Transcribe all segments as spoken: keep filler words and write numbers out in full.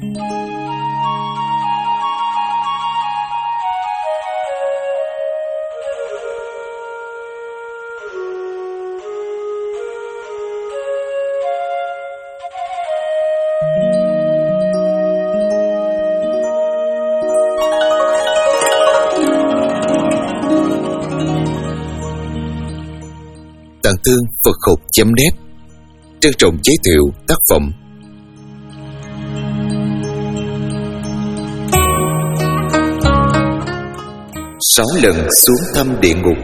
Tạng Thương Phật Học chấm net trân trọng giới thiệu tác phẩm Sáu lần xuống thăm địa ngục.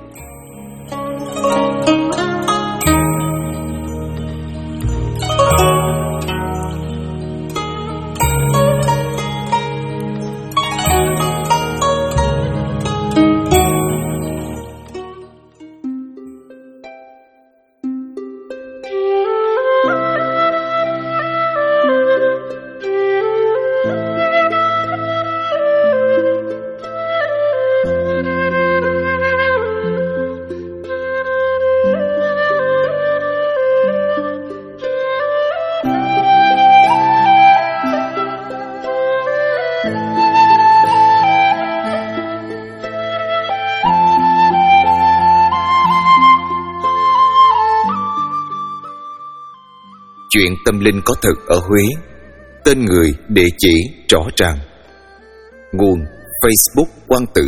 Chuyện tâm linh có thật ở Huế. Tên người, địa chỉ rõ ràng. Nguồn Facebook Quang Tử.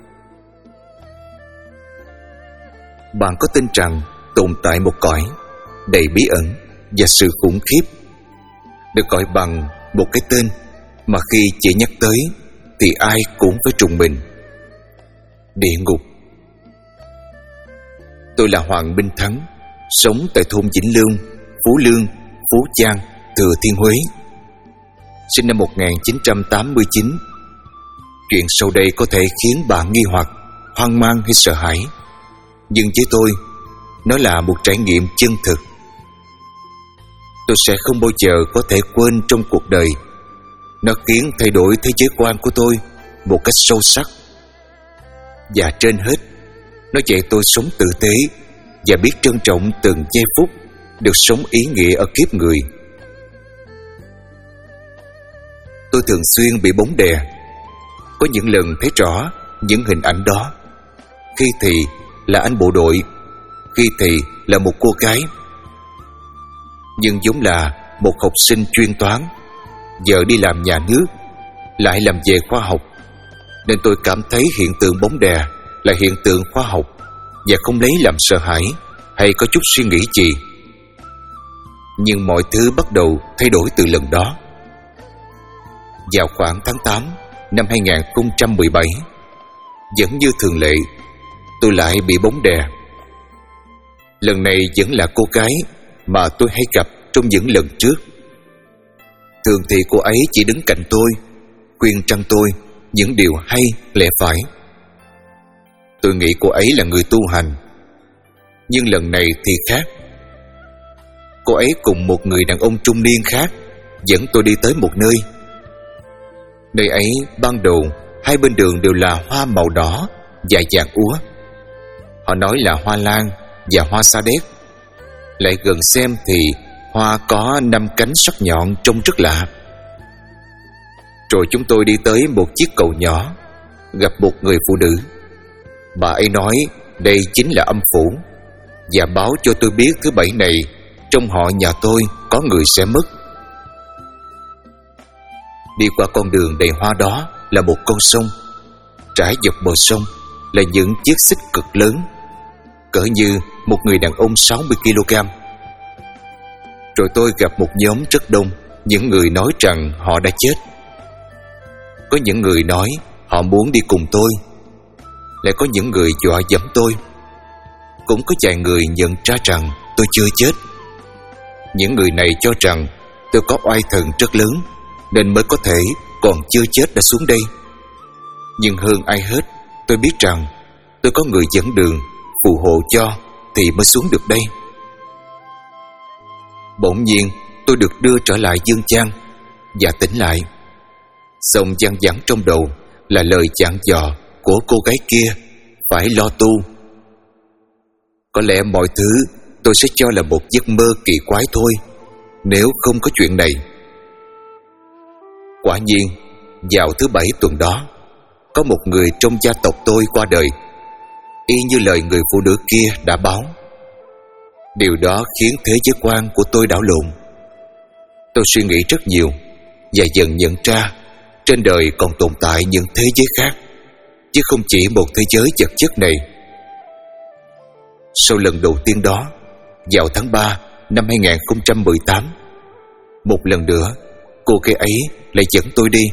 Bạn có tin rằng tồn tại một cõi đầy bí ẩn và sự khủng khiếp, được gọi bằng một cái tên mà khi chỉ nhắc tới thì ai cũng phải trùng mình: địa ngục. Tôi là Hoàng Minh Thắng, sống tại thôn Vĩnh Lương, Phú Lương, Phú Giang, Thừa Thiên Huế. Sinh năm một nghìn chín trăm tám mươi chín. Chuyện sau đây có thể khiến bạn nghi hoặc, hoang mang hay sợ hãi, nhưng với tôi, nó là một trải nghiệm chân thực. Tôi sẽ không bao giờ có thể quên trong cuộc đời. Nó khiến thay đổi thế giới quan của tôi một cách sâu sắc. Và trên hết, nó dạy tôi sống tử tế và biết trân trọng từng giây phút được sống ý nghĩa ở kiếp người. Tôi thường xuyên bị bóng đè. Có những lần thấy rõ những hình ảnh đó. Khi thì là anh bộ đội, khi thì là một cô gái. Nhưng giống là một học sinh chuyên toán, giờ đi làm nhà nước, lại làm về khoa học, nên tôi cảm thấy hiện tượng bóng đè là hiện tượng khoa học và không lấy làm sợ hãi hay có chút suy nghĩ gì. Nhưng mọi thứ bắt đầu thay đổi từ lần đó. Vào khoảng tháng tám năm hai nghìn không trăm mười bảy, vẫn như thường lệ, tôi lại bị bóng đè. Lần này vẫn là cô gái mà tôi hay gặp trong những lần trước. Thường thì cô ấy chỉ đứng cạnh tôi, khuyên răn tôi những điều hay lẽ phải. Tôi nghĩ cô ấy là người tu hành. Nhưng lần này thì khác. Cô ấy cùng một người đàn ông trung niên khác dẫn tôi đi tới một nơi. Nơi ấy ban đầu hai bên đường đều là hoa màu đỏ và vàng úa. Họ nói là hoa lan và hoa sa đéc. Lại gần xem thì hoa có năm cánh sắc nhọn trông rất lạ. Rồi chúng tôi đi tới một chiếc cầu nhỏ, gặp một người phụ nữ. Bà ấy nói đây chính là âm phủ, và báo cho tôi biết thứ bảy này trong họ nhà tôi có người sẽ mất. Đi qua con đường đầy hoa đó là một con sông. Trải dọc bờ sông là những chiếc xích cực lớn, cỡ như một người đàn ông sáu mươi ki lô gam. Rồi tôi gặp một nhóm rất đông, những người nói rằng họ đã chết. Có những người nói họ muốn đi cùng tôi. Lại có những người dọa dẫm tôi. Cũng có vài người nhận ra rằng tôi chưa chết. Những người này cho rằng tôi có oai thần rất lớn, nên mới có thể còn chưa chết đã xuống đây. Nhưng hơn ai hết, tôi biết rằng tôi có người dẫn đường, phù hộ cho thì mới xuống được đây. Bỗng nhiên tôi được đưa trở lại dương gian và tỉnh lại. Xong văng vẳng trong đầu là lời dặn dò của cô gái kia phải lo tu. Có lẽ mọi thứ tôi sẽ cho là một giấc mơ kỳ quái thôi, nếu không có chuyện này. Quả nhiên, vào thứ bảy tuần đó, có một người trong gia tộc tôi qua đời, y như lời người phụ nữ kia đã báo. Điều đó khiến thế giới quan của tôi đảo lộn. Tôi suy nghĩ rất nhiều và dần nhận ra trên đời còn tồn tại những thế giới khác, chứ không chỉ một thế giới vật chất này. Sau lần đầu tiên đó, vào tháng ba năm hai nghìn không trăm mười tám, một lần nữa cô gái ấy lại dẫn tôi đi.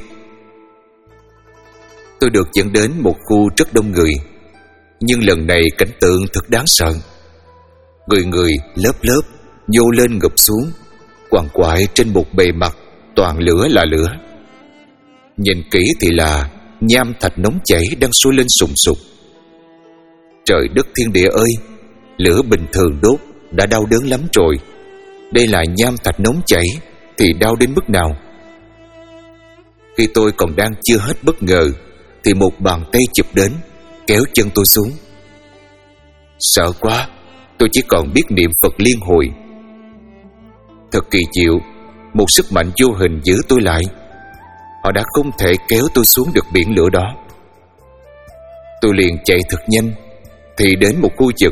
Tôi được dẫn đến một khu rất đông người, nhưng lần này cảnh tượng thật đáng sợ. Người người lớp lớp nhô lên ngụp xuống, quằn quại trên một bề mặt toàn lửa là lửa. Nhìn kỹ thì là nham thạch nóng chảy đang sôi lên sùng sục. Trời đất thiên địa ơi, lửa bình thường đốt đã đau đớn lắm rồi, đây là nham thạch nóng chảy thì đau đến mức nào? Khi tôi còn đang chưa hết bất ngờ thì một bàn tay chụp đến, kéo chân tôi xuống. Sợ quá, tôi chỉ còn biết niệm Phật liên hồi. Thật kỳ diệu, một sức mạnh vô hình giữ tôi lại. Họ đã không thể kéo tôi xuống được biển lửa đó. Tôi liền chạy thật nhanh thì đến một khu vực.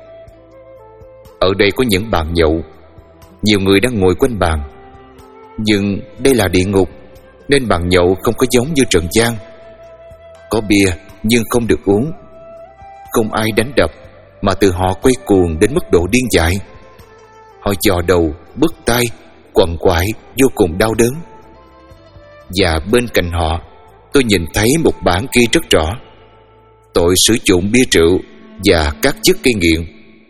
Ở đây có những bàn nhậu, nhiều người đang ngồi quanh bàn. Nhưng đây là địa ngục, nên bàn nhậu không có giống như trần gian. Có bia nhưng không được uống, không ai đánh đập, mà từ họ quay cuồng đến mức độ điên dại. Họ dò đầu, bứt tai, quằn quại vô cùng đau đớn. Và bên cạnh họ, tôi nhìn thấy một bảng ghi rất rõ: tội sử dụng bia rượu và các chất gây nghiện.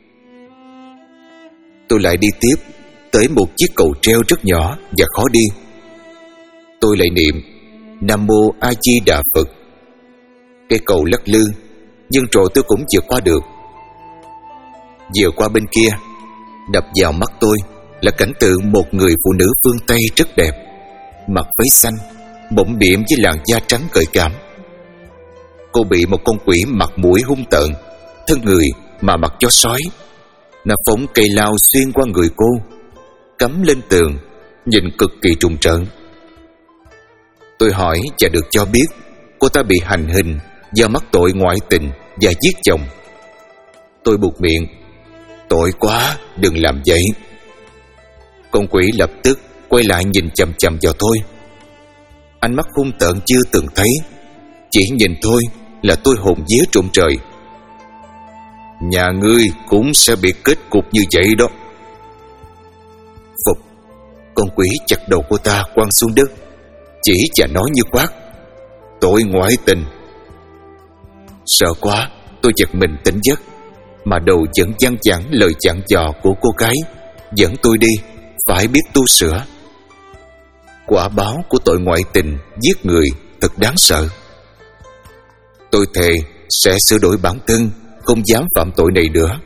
Tôi lại đi tiếp tới một chiếc cầu treo rất nhỏ và khó đi. Tôi lại niệm Nam Mô A Di Đà Phật. Cây cầu lắc lư, nhưng rồi tôi cũng vượt qua được. Vừa qua bên kia, đập vào mắt tôi là cảnh tượng một người phụ nữ phương Tây rất đẹp, mặc váy xanh, bỗng bỉm với làn da trắng gợi cảm. Cô bị một con quỷ mặt mũi hung tợn, thân người mà mặc chó sói. Nó phóng cây lao xuyên qua người cô, cắm lên tường, nhìn cực kỳ trùng trợn. Tôi hỏi và được cho biết cô ta bị hành hình do mắc tội ngoại tình và giết chồng. Tôi buột miệng: tội quá, đừng làm vậy. Con quỷ lập tức quay lại nhìn chằm chằm vào tôi. Ánh mắt hung tợn chưa từng thấy, chỉ nhìn thôi là tôi hồn vía trụng trời. Nhà ngươi cũng sẽ bị kết cục như vậy đó. Phục. Con quỷ chặt đầu cô ta quăng xuống đất, chỉ và nói như quát: tội ngoại tình. Sợ quá, tôi giật mình tỉnh giấc, mà đầu vẫn văng vẳng lời dặn dò của cô gái dẫn tôi đi phải biết tu sửa. Quả báo của tội ngoại tình giết người thật đáng sợ. Tôi thề sẽ sửa đổi bản thân, không dám phạm tội này nữa.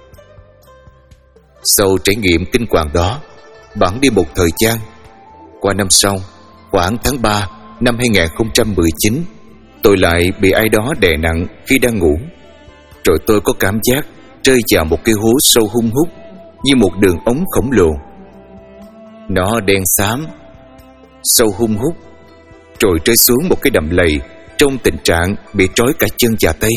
Sau trải nghiệm kinh hoàng đó, bẵng đi một thời gian. Qua năm sau, khoảng tháng ba năm hai nghìn không trăm mười chín, tôi lại bị ai đó đè nặng khi đang ngủ. Rồi tôi có cảm giác rơi vào một cái hố sâu hun hút như một đường ống khổng lồ. Nó đen xám, sâu hun hút, rồi rơi xuống một cái đầm lầy trong tình trạng bị trói cả chân và tay.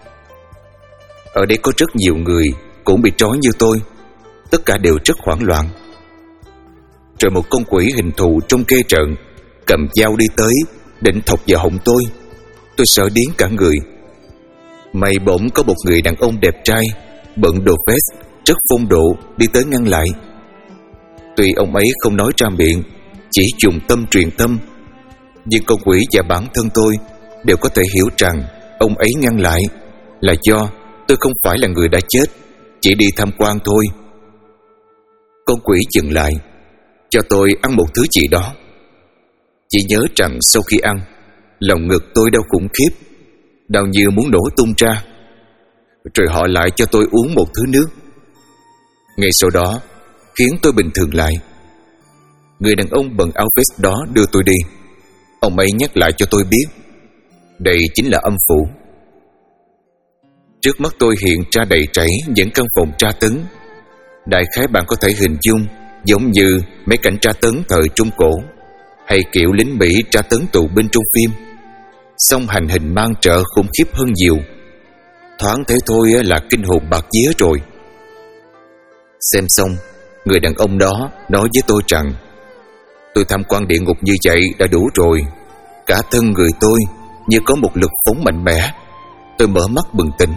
Ở đây có rất nhiều người cũng bị trói như tôi, tất cả đều rất hoảng loạn. Rồi một con quỷ hình thù trong kê trận cầm dao đi tới, định thọc vào họng tôi. Tôi sợ điếng cả người. May bỗng có một người đàn ông đẹp trai, bận đồ vest, rất phong độ đi tới ngăn lại. Tuy ông ấy không nói ra miệng, chỉ dùng tâm truyền tâm, nhưng con quỷ và bản thân tôi đều có thể hiểu rằng ông ấy ngăn lại là do tôi không phải là người đã chết, chỉ đi tham quan thôi. Con quỷ dừng lại, cho tôi ăn một thứ gì đó. Chỉ nhớ rằng sau khi ăn, lòng ngực tôi đau khủng khiếp, đau như muốn nổ tung ra. Rồi họ lại cho tôi uống một thứ nước. Ngay sau đó khiến tôi bình thường lại. Người đàn ông bận áo vest đó đưa tôi đi. Ông ấy nhắc lại cho tôi biết đây chính là âm phủ. Trước mắt tôi hiện ra đầy trảy những căn phòng tra tấn. Đại khái bạn có thể hình dung giống như mấy cảnh tra tấn thời Trung Cổ. hay kiểu lính Mỹ tra tấn tù binh trong phim. Song hành hình mang trợ khủng khiếp hơn nhiều. Thoáng thế thôi là kinh hồn bạc vía rồi. Xem xong, người đàn ông đó nói với tôi rằng tôi tham quan địa ngục như vậy đã đủ rồi. Cả thân người tôi như có một lực phóng mạnh mẽ. Tôi mở mắt bừng tỉnh.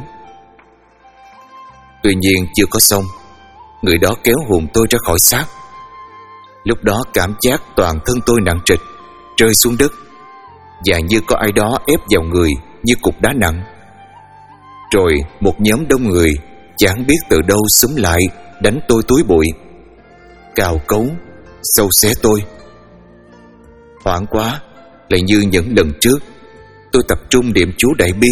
Tuy nhiên chưa có xong, người đó kéo hồn tôi ra khỏi xác. Lúc đó cảm giác toàn thân tôi nặng trịch, rơi xuống đất, và như có ai đó ép vào người như cục đá nặng. Rồi một nhóm đông người chẳng biết từ đâu xúm lại đánh tôi túi bụi, cào cấu, xâu xé tôi. Hoảng quá, lại như những lần trước, tôi tập trung niệm chú đại bi.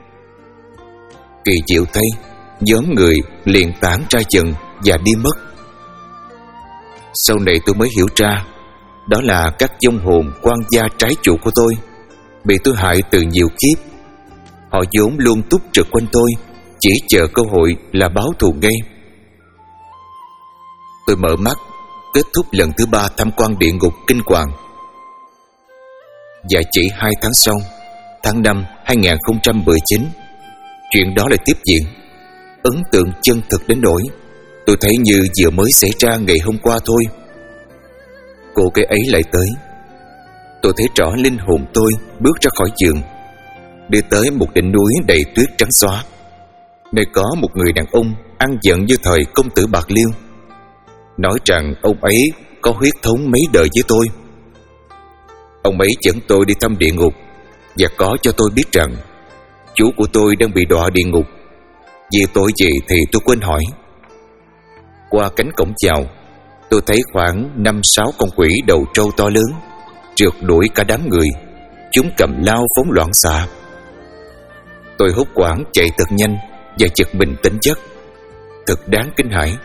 Kỳ diệu thay, nhóm người liền tản ra dần và đi mất. Sau này tôi mới hiểu ra, đó là các vong hồn quan gia trái chủ của tôi, bị tôi hại từ nhiều kiếp. Họ vốn luôn túc trực quanh tôi, chỉ chờ cơ hội là báo thù ngay. Tôi mở mắt, kết thúc lần thứ ba tham quan địa ngục kinh hoàng. Và chỉ hai tháng sau, tháng năm hai nghìn không trăm mười chín, chuyện đó lại tiếp diễn. Ấn tượng chân thực đến nỗi tôi thấy như vừa mới xảy ra ngày hôm qua thôi. Cô gái ấy lại tới. Tôi thấy rõ linh hồn tôi bước ra khỏi giường, đi tới một đỉnh núi đầy tuyết trắng xóa, nơi có một người đàn ông ăn giận như thời công tử Bạc Liêu, nói rằng ông ấy có huyết thống mấy đời với tôi. Ông ấy dẫn tôi đi thăm địa ngục và có cho tôi biết rằng chú của tôi đang bị đọa địa ngục. Vì tội gì thì tôi quên hỏi. Qua cánh cổng chào, tôi thấy khoảng năm sáu con quỷ đầu trâu to lớn rượt đuổi cả đám người. Chúng cầm lao phóng loạn xạ. Tôi hốt hoảng chạy thật nhanh và giật mình tỉnh giấc. Thật đáng kinh hãi.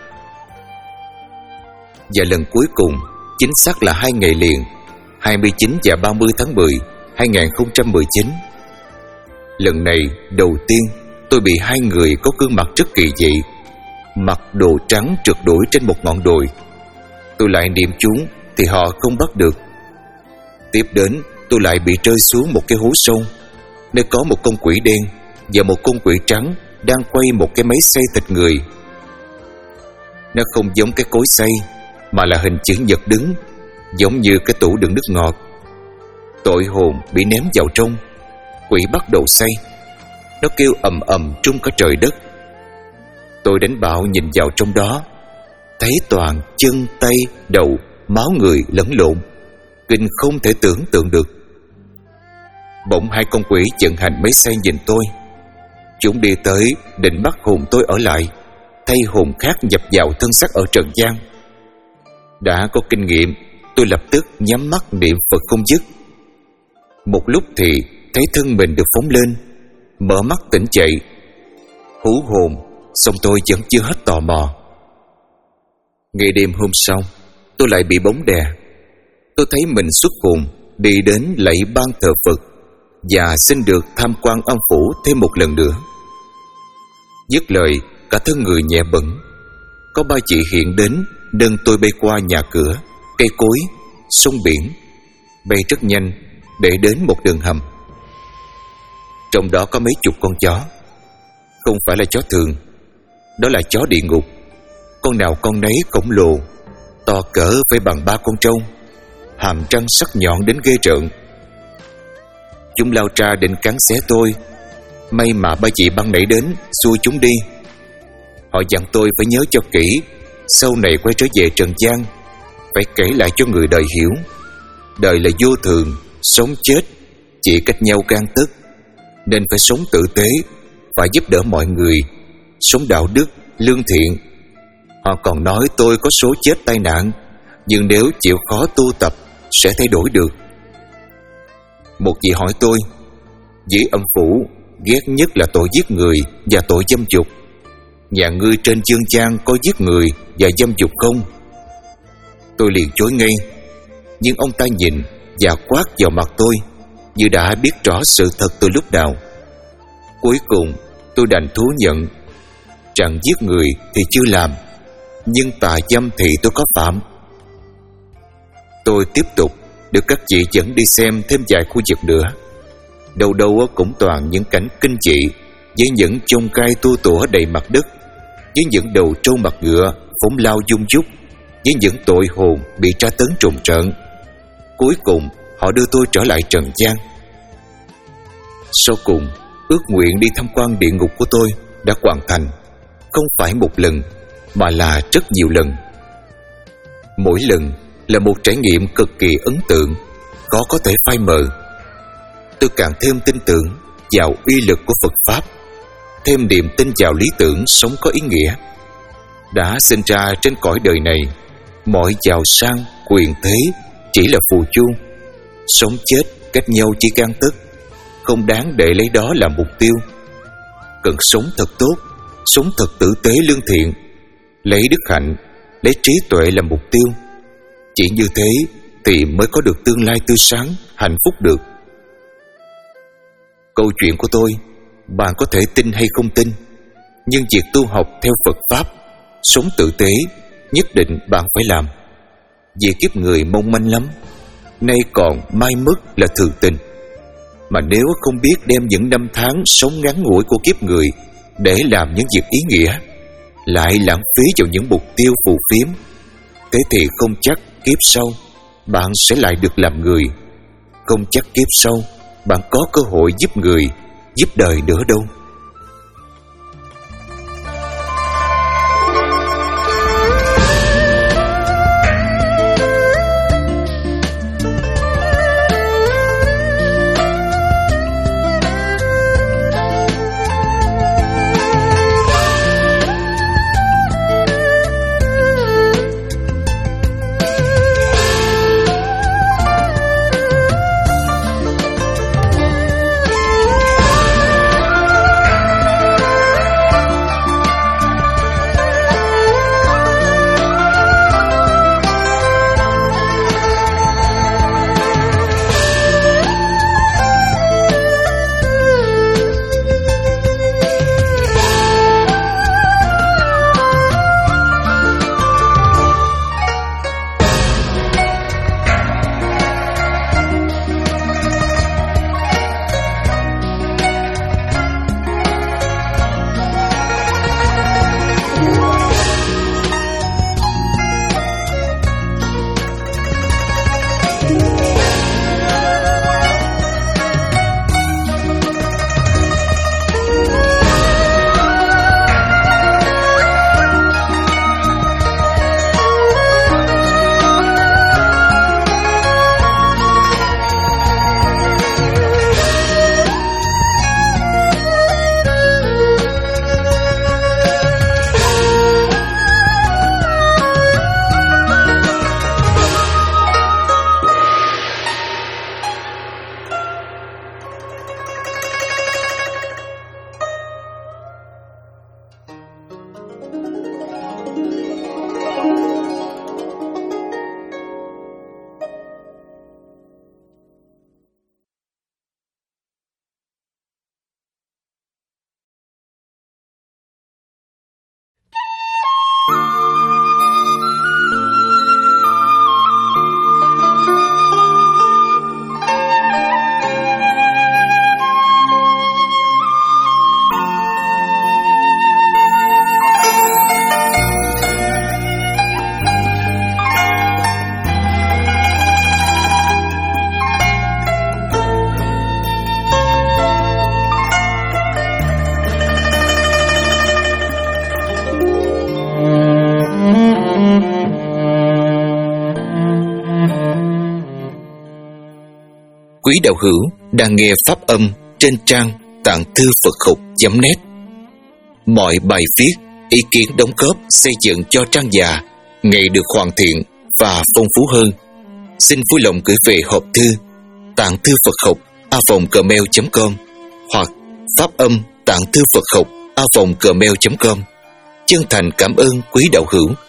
Và lần cuối cùng, chính xác là hai ngày liền, hai mươi chín và ba mươi tháng mười, hai nghìn không trăm mười chín. Lần này đầu tiên tôi bị hai người có gương mặt rất kỳ dị, mặc đồ trắng trượt đuổi trên một ngọn đồi. Tôi lại niệm chú thì họ không bắt được. Tiếp đến tôi lại bị rơi xuống một cái hố sâu, nơi có một con quỷ đen và một con quỷ trắng đang quay một cái máy xay thịt người. Nó không giống cái cối xay, mà là hình chữ nhật đứng, giống như cái tủ đựng nước ngọt. Tội hồn bị ném vào trong, quỷ bắt đầu xay. Nó kêu ầm ầm trung cả trời đất. Tôi đánh bạo nhìn vào trong đó, thấy toàn chân tay đầu, máu người lẫn lộn, kinh không thể tưởng tượng được. Bỗng hai con quỷ vận hành máy xay nhìn tôi. Chúng đi tới định bắt hồn tôi ở lại, thay hồn khác nhập vào thân xác ở trần gian. Đã có kinh nghiệm, tôi lập tức nhắm mắt niệm Phật không dứt. Một lúc thì thấy thân mình được phóng lên, mở mắt tỉnh dậy. Hú hồn, song tôi vẫn chưa hết tò mò. Ngày đêm hôm sau, tôi lại bị bóng đè. Tôi thấy mình xuất hồn, đi đến lạy ban thờ Phật và xin được tham quan âm phủ thêm một lần nữa. Dứt lời, cả thân người nhẹ bẫng. Có ba chị hiện đến, đơn tôi bay qua nhà cửa, cây cối, sông biển, bay rất nhanh để đến một đường hầm. Trong đó có mấy chục con chó. Không phải là chó thường, đó là chó địa ngục. Con nào con nấy khổng lồ, to cỡ phải bằng ba con trâu, hàm răng sắc nhọn đến ghê rợn. Chúng lao ra định cắn xé tôi. May mà ba chị băng nảy đến xua chúng đi. Họ dặn tôi phải nhớ cho kỹ, sau này quay trở về trần gian phải kể lại cho người đời hiểu. Đời là vô thường, sống chết chỉ cách nhau gan tức, nên phải sống tử tế, phải giúp đỡ mọi người, sống đạo đức, lương thiện. Họ còn nói tôi có số chết tai nạn, nhưng nếu chịu khó tu tập sẽ thay đổi được. Một vị hỏi tôi, dưới âm phủ ghét nhất là tội giết người và tội dâm dục. Nhà ngươi trên dương gian có giết người và dâm dục không? Tôi liền chối ngay, nhưng ông ta nhìn và quát vào mặt tôi như đã biết rõ sự thật từ lúc nào. Cuối cùng tôi đành thú nhận rằng giết người thì chưa làm, nhưng tà dâm thì tôi có phạm. Tôi tiếp tục được các chị dẫn đi xem thêm vài khu vực nữa. Đâu đâu cũng toàn những cảnh kinh dị, với những chông gai tua tủa đầy mặt đất, với những đầu trâu mặt ngựa phóng lao dung dúc, với những tội hồn bị tra tấn trùng trợn. Cuối cùng họ đưa tôi trở lại trần gian. Sau cùng, ước nguyện đi tham quan địa ngục của tôi đã hoàn thành, không phải một lần mà là rất nhiều lần. Mỗi lần là một trải nghiệm cực kỳ ấn tượng, khó có thể phai mờ. Tôi càng thêm tin tưởng vào uy lực của Phật Pháp, thêm niềm tin vào lý tưởng sống có ý nghĩa. Đã sinh ra trên cõi đời này, mọi giàu sang, quyền thế chỉ là phù du. Sống chết cách nhau chỉ gang tấc, không đáng để lấy đó làm mục tiêu. Cần sống thật tốt, sống thật tử tế lương thiện, lấy đức hạnh, lấy trí tuệ làm mục tiêu. Chỉ như thế thì mới có được tương lai tươi sáng, hạnh phúc được. Câu chuyện của tôi, bạn có thể tin hay không tin, nhưng việc tu học theo Phật Pháp, sống tử tế, nhất định bạn phải làm. Vì kiếp người mong manh lắm, nay còn mai mất là thường tình. Mà nếu không biết đem những năm tháng sống ngắn ngủi của kiếp người để làm những việc ý nghĩa, lại lãng phí vào những mục tiêu phù phiếm, thế thì không chắc kiếp sau bạn sẽ lại được làm người, không chắc kiếp sau bạn có cơ hội giúp người, giúp đời nữa đâu. Quý đạo hữu đang nghe pháp âm trên trang tạng thư Phật học chấm net. Mọi bài viết, ý kiến đóng góp xây dựng cho trang già ngày được hoàn thiện và phong phú hơn. Xin vui lòng gửi về hộp thư tạng thư Phật học a vòng gmail chấm com hoặc pháp âm tạng thư Phật học a vòng gmail chấm com. Chân thành cảm ơn quý đạo hữu